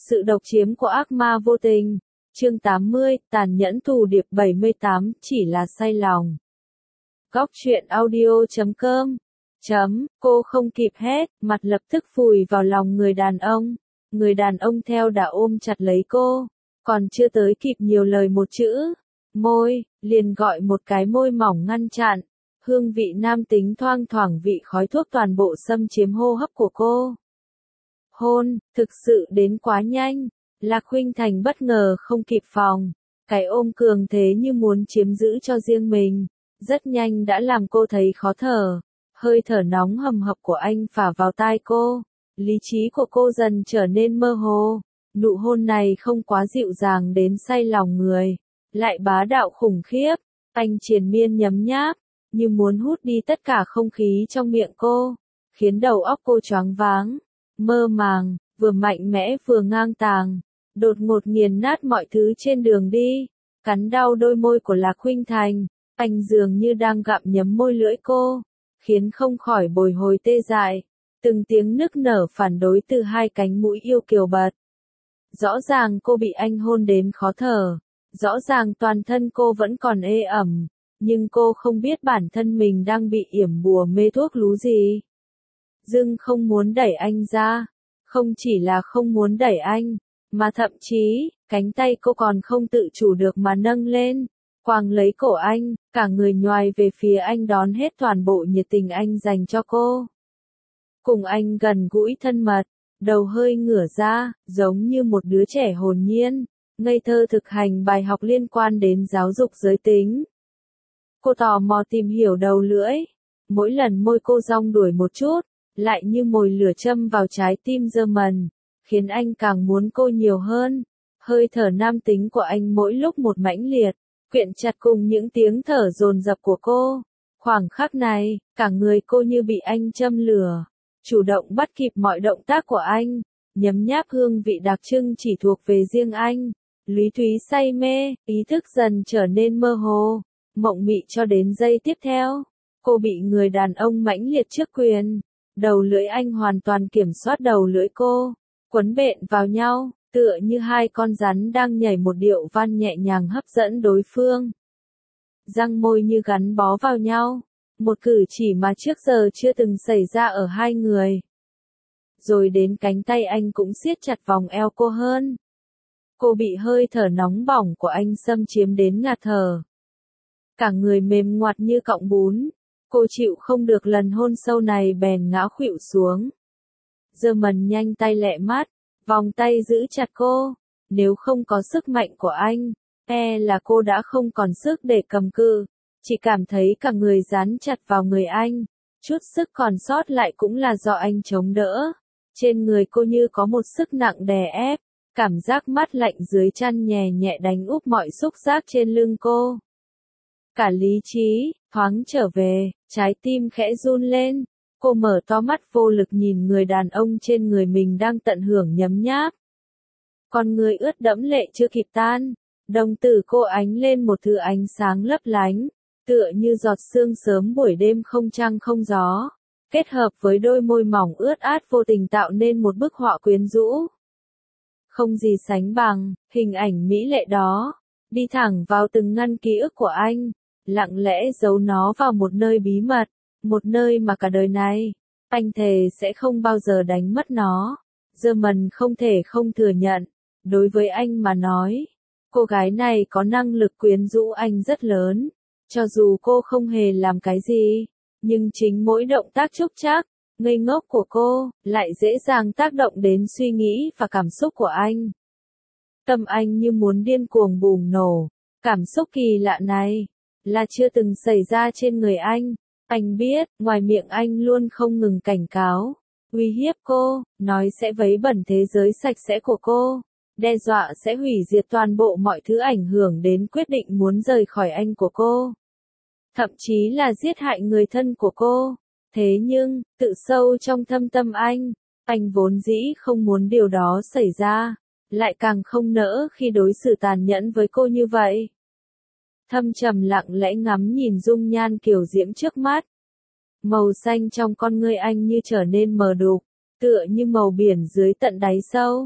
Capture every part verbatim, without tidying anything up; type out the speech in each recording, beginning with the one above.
Sự độc chiếm của ác ma vô tình. Chương tám mươi, tàn nhẫn thù điệp bảy mươi tám, chỉ là say lòng. Góc truyện audio chấm com. Chấm, cô không kịp hét, mặt lập tức vùi vào lòng người đàn ông. Người đàn ông theo đã ôm chặt lấy cô, còn chưa tới kịp nhiều lời một chữ, môi, liền gọi một cái môi mỏng ngăn chặn. Hương vị nam tính thoang thoảng vị khói thuốc toàn bộ xâm chiếm hô hấp của cô. Hôn, thực sự đến quá nhanh. Lạc Khuynh Thành bất ngờ không kịp phòng. Cái ôm cường thế như muốn chiếm giữ cho riêng mình. Rất nhanh đã làm cô thấy khó thở. Hơi thở nóng hầm hập của anh phả vào tai cô. Lý trí của cô dần trở nên mơ hồ. Nụ hôn này không quá dịu dàng đến say lòng người. Lại bá đạo khủng khiếp. Anh triền miên nhấm nháp. Như muốn hút đi tất cả không khí trong miệng cô. Khiến đầu óc cô choáng váng. Mơ màng, vừa mạnh mẽ vừa ngang tàng. Đột ngột nghiền nát mọi thứ trên đường đi. Cắn đau đôi môi của Lạc Khuynh Thành. Anh dường như đang gặm nhấm môi lưỡi cô. Khiến không khỏi bồi hồi tê dại. Từng tiếng nức nở phản đối từ hai cánh mũi yêu kiều bật. Rõ ràng cô bị anh hôn đến khó thở. Rõ ràng toàn thân cô vẫn còn ê ẩm. Nhưng cô không biết bản thân mình đang bị yểm bùa mê thuốc lú gì. Dưng không muốn đẩy anh ra. Không chỉ là không muốn đẩy anh, mà thậm chí, cánh tay cô còn không tự chủ được mà nâng lên. Quàng lấy cổ anh, cả người nhoài về phía anh đón hết toàn bộ nhiệt tình anh dành cho cô. Cùng anh gần gũi thân mật, đầu hơi ngửa ra, giống như một đứa trẻ hồn nhiên, ngây thơ thực hành bài học liên quan đến giáo dục giới tính. Cô tò mò tìm hiểu đầu lưỡi. Mỗi lần môi cô dong đuổi một chút, lại như mồi lửa châm vào trái tim dơ mần, khiến anh càng muốn cô nhiều hơn. Hơi thở nam tính của anh mỗi lúc một mãnh liệt, quyện chặt cùng những tiếng thở dồn dập của cô. Khoảng khắc này, cả người cô như bị anh châm lửa, chủ động bắt kịp mọi động tác của anh, nhấm nháp hương vị đặc trưng chỉ thuộc về riêng anh. Lý Thúy say mê, ý thức dần trở nên mơ hồ, mộng mị cho đến giây tiếp theo. Cô bị người đàn ông mãnh liệt trước quyền. Đầu lưỡi anh hoàn toàn kiểm soát đầu lưỡi cô, quấn bện vào nhau, tựa như hai con rắn đang nhảy một điệu văn nhẹ nhàng hấp dẫn đối phương. Răng môi như gắn bó vào nhau, một cử chỉ mà trước giờ chưa từng xảy ra ở hai người. Rồi đến cánh tay anh cũng siết chặt vòng eo cô hơn. Cô bị hơi thở nóng bỏng của anh xâm chiếm đến ngạt thở. Cả người mềm ngoặt như cọng bún. Cô chịu không được lần hôn sâu này bèn ngã khuỵu xuống. Dơ mần nhanh tay lẹ mắt, vòng tay giữ chặt cô. Nếu không có sức mạnh của anh, e là cô đã không còn sức để cầm cự. Chỉ cảm thấy cả người dán chặt vào người anh. Chút sức còn sót lại cũng là do anh chống đỡ. Trên người cô như có một sức nặng đè ép. Cảm giác mát lạnh dưới chăn nhẹ nhẹ đánh úp mọi xúc giác trên lưng cô. Cả lý trí, thoáng trở về, trái tim khẽ run lên. Cô mở to mắt vô lực nhìn người đàn ông trên người mình đang tận hưởng nhấm nháp. Con người ướt đẫm lệ chưa kịp tan. Đồng tử cô ánh lên một thứ ánh sáng lấp lánh, tựa như giọt sương sớm buổi đêm không trăng không gió. Kết hợp với đôi môi mỏng ướt át vô tình tạo nên một bức họa quyến rũ. Không gì sánh bằng, hình ảnh mỹ lệ đó. Đi thẳng vào từng ngăn ký ức của anh. Lặng lẽ giấu nó vào một nơi bí mật, một nơi mà cả đời này, anh thề sẽ không bao giờ đánh mất nó. Dơ mần không thể không thừa nhận, đối với anh mà nói, cô gái này có năng lực quyến rũ anh rất lớn. Cho dù cô không hề làm cái gì, nhưng chính mỗi động tác chúc chắc, ngây ngốc của cô, lại dễ dàng tác động đến suy nghĩ và cảm xúc của anh. Tâm anh như muốn điên cuồng bùng nổ, cảm xúc kỳ lạ này là chưa từng xảy ra trên người anh. Anh biết, ngoài miệng anh luôn không ngừng cảnh cáo, uy hiếp cô, nói sẽ vấy bẩn thế giới sạch sẽ của cô, đe dọa sẽ hủy diệt toàn bộ mọi thứ ảnh hưởng đến quyết định muốn rời khỏi anh của cô. Thậm chí là giết hại người thân của cô. Thế nhưng, tự sâu trong thâm tâm anh, anh vốn dĩ không muốn điều đó xảy ra, lại càng không nỡ khi đối xử tàn nhẫn với cô như vậy. Thâm trầm lặng lẽ ngắm nhìn dung nhan kiều diễm trước mắt. Màu xanh trong con ngươi anh như trở nên mờ đục, tựa như màu biển dưới tận đáy sâu.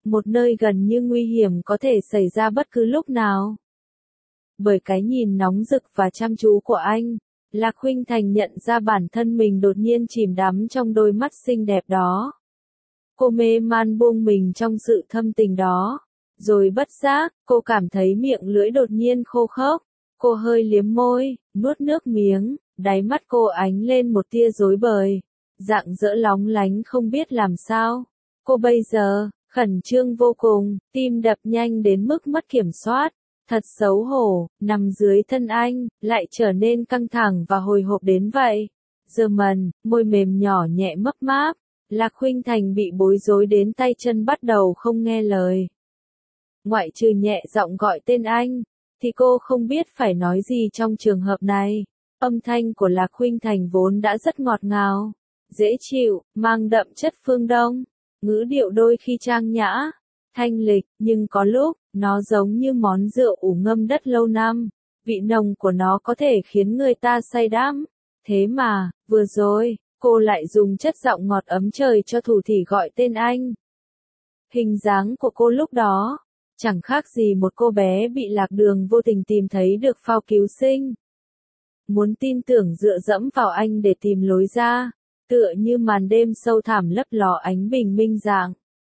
một nơi gần như nguy hiểm có thể xảy ra bất cứ lúc nào. Bởi cái nhìn nóng rực và chăm chú của anh, Lạc Khuynh Thành nhận ra bản thân mình đột nhiên chìm đắm trong đôi mắt xinh đẹp đó. Cô mê man buông mình trong sự thâm tình đó. Rồi bất giác, cô cảm thấy miệng lưỡi đột nhiên khô khốc. Cô hơi liếm môi, nuốt nước miếng, đáy mắt cô ánh lên một tia rối bời. Rạng rỡ lóng lánh không biết làm sao. Cô bây giờ, khẩn trương vô cùng, tim đập nhanh đến mức mất kiểm soát. Thật xấu hổ, nằm dưới thân anh, lại trở nên căng thẳng và hồi hộp đến vậy. Giờ mần, môi mềm nhỏ nhẹ mấp máp. Lạc Khuynh Thành bị bối rối đến tay chân bắt đầu không nghe lời. Ngoại trừ nhẹ giọng gọi tên anh, thì cô không biết phải nói gì trong trường hợp này. Âm thanh của Lạc Khuynh Thành vốn đã rất ngọt ngào, dễ chịu, mang đậm chất phương Đông, ngữ điệu đôi khi trang nhã, thanh lịch, nhưng có lúc, nó giống như món rượu ủ ngâm đất lâu năm, vị nồng của nó có thể khiến người ta say đắm. Thế mà, vừa rồi, cô lại dùng chất giọng ngọt ấm trời cho thủ thỉ gọi tên anh. Hình dáng của cô lúc đó, chẳng khác gì một cô bé bị lạc đường vô tình tìm thấy được phao cứu sinh. Muốn tin tưởng dựa dẫm vào anh để tìm lối ra, tựa như màn đêm sâu thẳm lấp ló ánh bình minh dạng.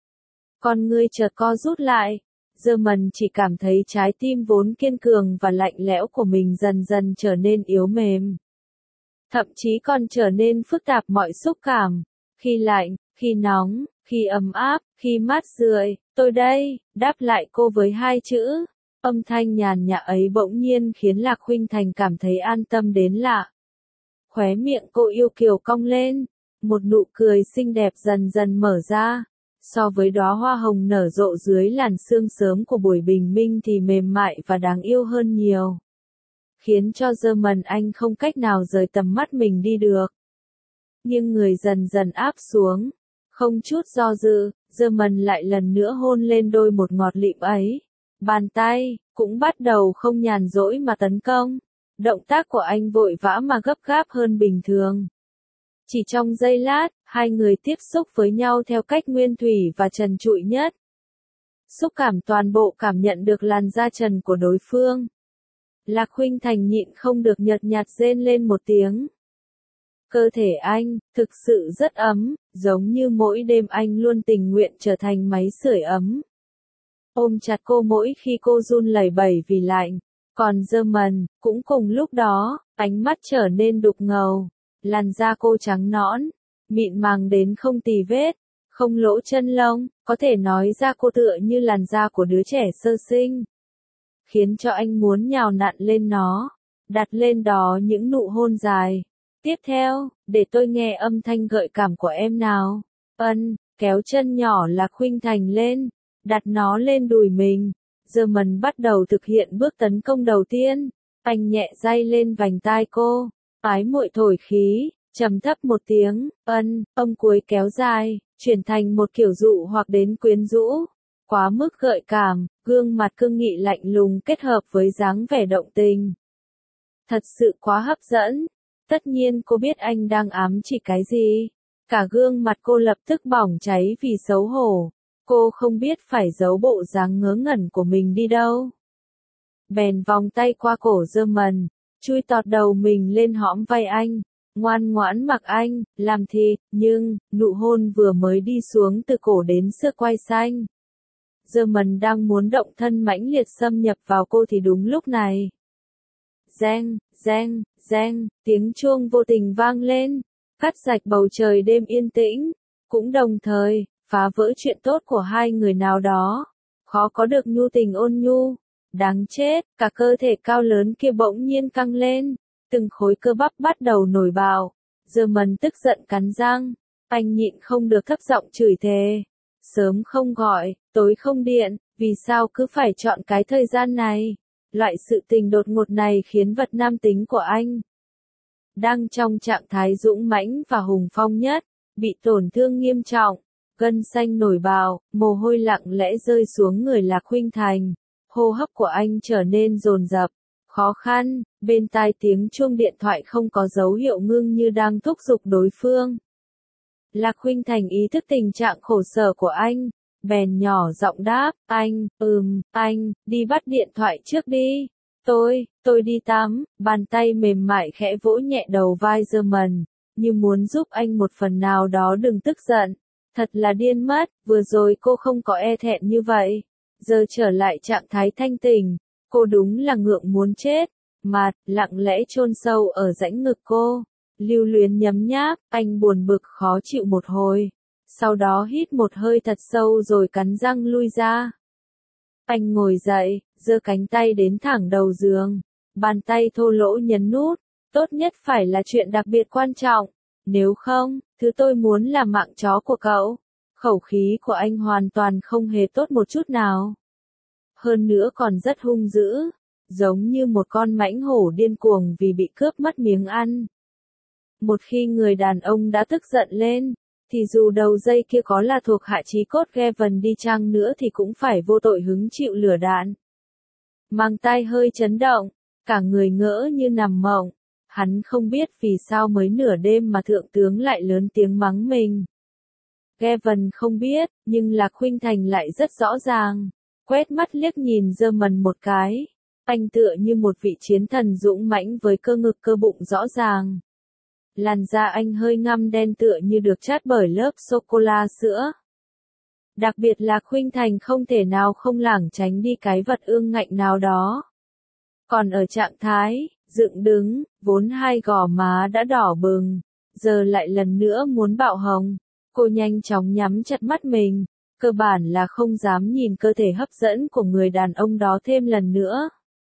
Con ngươi chợt co rút lại, giờ mần chỉ cảm thấy trái tim vốn kiên cường và lạnh lẽo của mình dần dần trở nên yếu mềm. Thậm chí còn trở nên phức tạp mọi xúc cảm, khi lạnh, khi nóng, khi ấm áp, khi mát rượi. Tôi đây, đáp lại cô với hai chữ. Âm thanh nhàn nhã ấy bỗng nhiên khiến Lạc Khuynh Thành cảm thấy an tâm đến lạ. Khóe miệng cô yêu kiều cong lên, một nụ cười xinh đẹp dần dần mở ra. So với đóa hoa hồng nở rộ dưới làn sương sớm của buổi bình minh thì mềm mại và đáng yêu hơn nhiều. Khiến cho German Anh không cách nào rời tầm mắt mình đi được. Nhưng người dần dần áp xuống. Không chút do dự, German lại lần nữa hôn lên đôi một ngọt lịm ấy. Bàn tay, cũng bắt đầu không nhàn rỗi mà tấn công. Động tác của anh vội vã mà gấp gáp hơn bình thường. Chỉ trong giây lát, hai người tiếp xúc với nhau theo cách nguyên thủy và trần trụi nhất. Xúc cảm toàn bộ cảm nhận được làn da trần của đối phương. Lạc Khuynh Thành nhịn không được nhợt nhạt rên lên một tiếng. Cơ thể anh, thực sự rất ấm, giống như mỗi đêm anh luôn tình nguyện trở thành máy sưởi ấm. Ôm chặt cô mỗi khi cô run lẩy bẩy vì lạnh. Còn German, cũng cùng lúc đó, ánh mắt trở nên đục ngầu. Làn da cô trắng nõn, mịn màng đến không tì vết, không lỗ chân lông, có thể nói ra cô tựa như làn da của đứa trẻ sơ sinh. Khiến cho anh muốn nhào nặn lên nó, đặt lên đó những nụ hôn dài. Tiếp theo, để tôi nghe âm thanh gợi cảm của em nào. Ân, kéo chân nhỏ Lạc Khuynh Thành lên, đặt nó lên đùi mình. German bắt đầu thực hiện bước tấn công đầu tiên. Anh nhẹ day lên vành tai cô, ái muội thổi khí, trầm thấp một tiếng, ân, âm cuối kéo dài, chuyển thành một kiểu dụ hoặc đến quyến rũ. Quá mức gợi cảm, gương mặt cương nghị lạnh lùng kết hợp với dáng vẻ động tình. Thật sự quá hấp dẫn. Tất nhiên cô biết anh đang ám chỉ cái gì. Cả gương mặt cô lập tức bỏng cháy vì xấu hổ. Cô không biết phải giấu bộ dáng ngớ ngẩn của mình đi đâu. Bèn vòng tay qua cổ German, chui tọt đầu mình lên hõm vai anh, ngoan ngoãn mặc anh, làm thịt, nhưng, nụ hôn vừa mới đi xuống từ cổ đến xương quai xanh. German đang muốn động thân mãnh liệt xâm nhập vào cô thì đúng lúc này. Reng, reng, reng, tiếng chuông vô tình vang lên, cắt rạch bầu trời đêm yên tĩnh, cũng đồng thời, phá vỡ chuyện tốt của hai người nào đó. Khó có được nhu tình ôn nhu. Đáng chết, cả cơ thể cao lớn kia bỗng nhiên căng lên, từng khối cơ bắp bắt đầu nổi bào. German tức giận cắn răng, anh nhịn không được thấp giọng chửi thề. Sớm không gọi, tối không điện, vì sao cứ phải chọn cái thời gian này? Loại sự tình đột ngột này khiến vật nam tính của anh, đang trong trạng thái dũng mãnh và hùng phong nhất, bị tổn thương nghiêm trọng, gân xanh nổi bào, mồ hôi lặng lẽ rơi xuống người Lạc Khuynh Thành. Hô hấp của anh trở nên dồn dập, khó khăn, bên tai tiếng chuông điện thoại không có dấu hiệu ngưng như đang thúc giục đối phương. Lạc Khuynh Thành ý thức tình trạng khổ sở của anh, bèn nhỏ giọng đáp, anh, ừm, anh, đi bắt điện thoại trước đi. Tôi, tôi đi tắm, bàn tay mềm mại khẽ vỗ nhẹ đầu vai German, như muốn giúp anh một phần nào đó đừng tức giận. Thật là điên mất, vừa rồi cô không có e thẹn như vậy. Giờ trở lại trạng thái thanh tỉnh, cô đúng là ngượng muốn chết. Mặt, lặng lẽ chôn sâu ở rãnh ngực cô. Lưu Luyến nhấm nháp, anh buồn bực khó chịu một hồi. Sau đó hít một hơi thật sâu rồi cắn răng lui ra. Anh ngồi dậy, giơ cánh tay đến thẳng đầu giường. Bàn tay thô lỗ nhấn nút. Tốt nhất phải là chuyện đặc biệt quan trọng. Nếu không, thứ tôi muốn là mạng chó của cậu. Khẩu khí của anh hoàn toàn không hề tốt một chút nào. Hơn nữa còn rất hung dữ. Giống như một con mãnh hổ điên cuồng vì bị cướp mất miếng ăn. Một khi người đàn ông đã tức giận lên, thì dù đầu dây kia có là thuộc hạ chí cốt Gavin đi chăng nữa thì cũng phải vô tội hứng chịu lửa đạn. Mang tai hơi chấn động, cả người ngỡ như nằm mộng. Hắn không biết vì sao mới nửa đêm mà thượng tướng lại lớn tiếng mắng mình. Gavin không biết, nhưng Lạc Khuynh Thành lại rất rõ ràng. Quét mắt liếc nhìn German một cái. Anh tựa như một vị chiến thần dũng mãnh với cơ ngực cơ bụng rõ ràng. Làn da anh hơi ngăm đen tựa như được chát bởi lớp sô-cô-la sữa. Đặc biệt là Khuynh Thành không thể nào không lảng tránh đi cái vật ương ngạnh nào đó. Còn ở trạng thái, dựng đứng, vốn hai gò má đã đỏ bừng, giờ lại lần nữa muốn bạo hồng. Cô nhanh chóng nhắm chặt mắt mình, cơ bản là không dám nhìn cơ thể hấp dẫn của người đàn ông đó thêm lần nữa.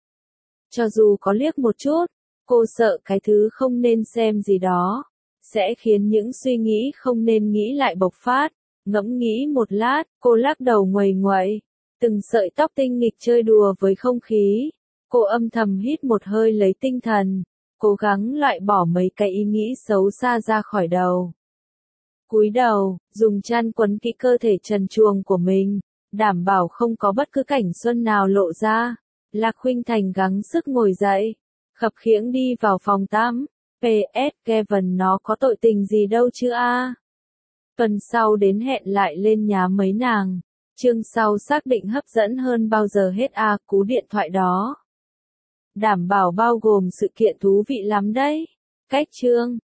Cho dù có liếc một chút, cô sợ cái thứ không nên xem gì đó, sẽ khiến những suy nghĩ không nên nghĩ lại bộc phát. Ngẫm nghĩ một lát, cô lắc đầu nguầy nguậy, từng sợi tóc tinh nghịch chơi đùa với không khí. Cô âm thầm hít một hơi lấy tinh thần, cố gắng loại bỏ mấy cái ý nghĩ xấu xa ra khỏi đầu. Cúi đầu, dùng chăn quấn kỹ cơ thể trần truồng của mình, đảm bảo không có bất cứ cảnh xuân nào lộ ra. Lạc Khuynh Thành gắng sức ngồi dậy, khập khiễng đi vào phòng tắm. pê ét Gavin nó có tội tình gì đâu chứ a. Tuần sau đến hẹn lại lên nhà mấy nàng. Chương sau xác định hấp dẫn hơn bao giờ hết a à, cú điện thoại đó. Đảm bảo bao gồm sự kiện thú vị lắm đấy. Cách chương